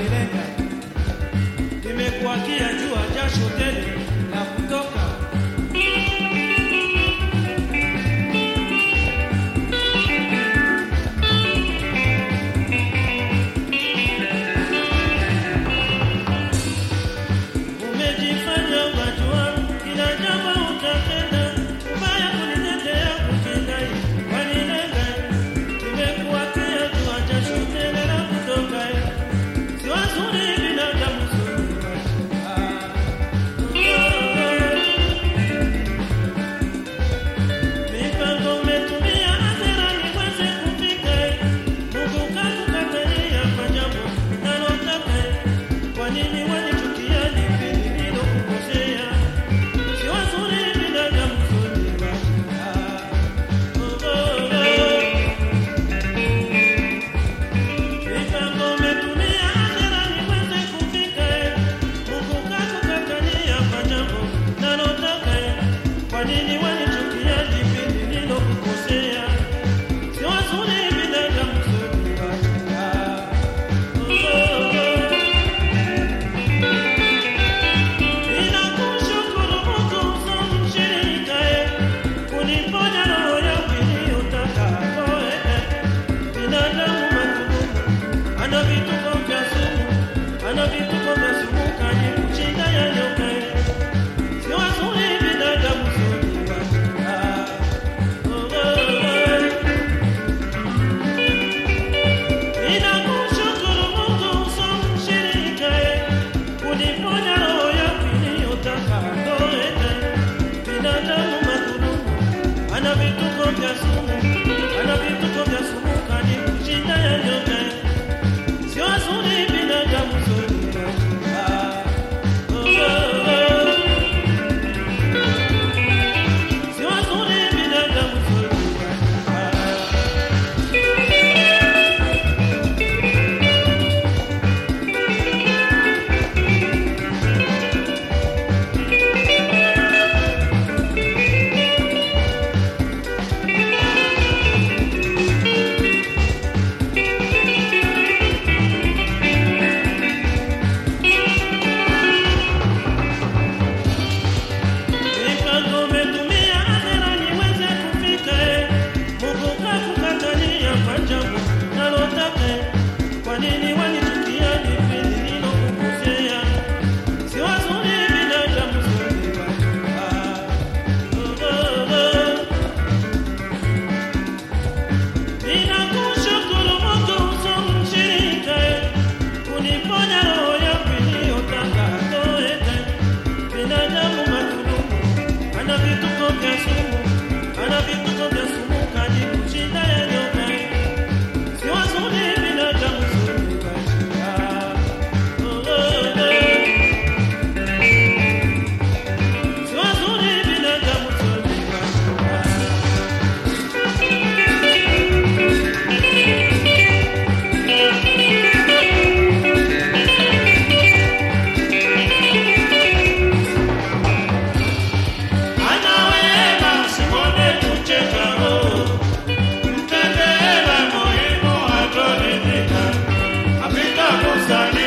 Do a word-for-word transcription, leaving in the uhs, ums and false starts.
wanilenga. Nimekuakia jua jasho tele na kutoka. Umejifanya wajua kila jambo utatenda, mbaya kunitetea kujidai wanilenga. Nimekuakia jua jasho tele na kutoka. Si wazuri binadamu zuri. Mipango umetumia hasira niweze kufika. Mungu kakukatalia kwa jambo nalotaka. Kwa nini wanichukia nipi nililokukosea? Si wazuri binadamu zuri. Mipango umetumia hasira niweze kufika. Mungu kakukatalia kwa jambo nalotaka. Kwa nini wanichukia nipi nililokukosea? Si wazuri binadamu zuri. Ninakushukuru Mungu usomshirika, kuniponya roho yangu iliyotaka. Binadamu madhulumu, ana vituko vya sumu, ana vituko vya sumu kani kushinda ya nyoka. Si wazuri binadamu zuri. Ninakushukuru Mungu usomshirika, kuniponya roho yangu iliyotaka. Binadamu madhulumu, ana vituko vya sumu, ana vituko vya sumu kani kushinda ya nyoka. Si wazuri binadamu zuri. Si wazuri binadamu zuri. Mipango umetumia hasira niweze kufika. Mungu kakukatalia kwa jambo nalotaka. Kwa nini wanichukia nipi nililokukosea? Si wazuri binadamu zuri. Ninakushukuru Mungu usomshirika, kuniponya roho yangu iliyotaka. Binadamu madhulumu, ana vituko vya sumu, ana vituko vya sumu kani kushinda ya nyoka. Si wazuri binadamu zuri. Si wazuri binadamu zuri. Anawema simone kucheka ho, mtendela muhimu hatoridhika. Apita kusali